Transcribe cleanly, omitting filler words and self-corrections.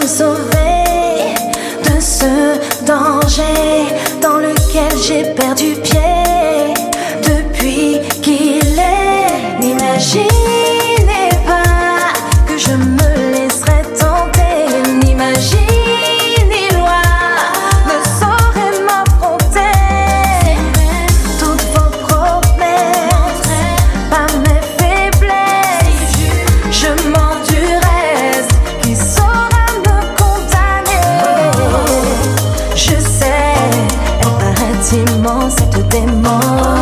me sauver de ce danger dans lequel j'ai perdu pied depuis qu'il est. N'imaginez pas que je me laisserai tenter. N'imaginez loin ne saurait m'affronter. Toutes vos promesses, pas mes faiblesses. Je m'enduresse qui saura me condamner. Je sais, elle paraît immense cette démon.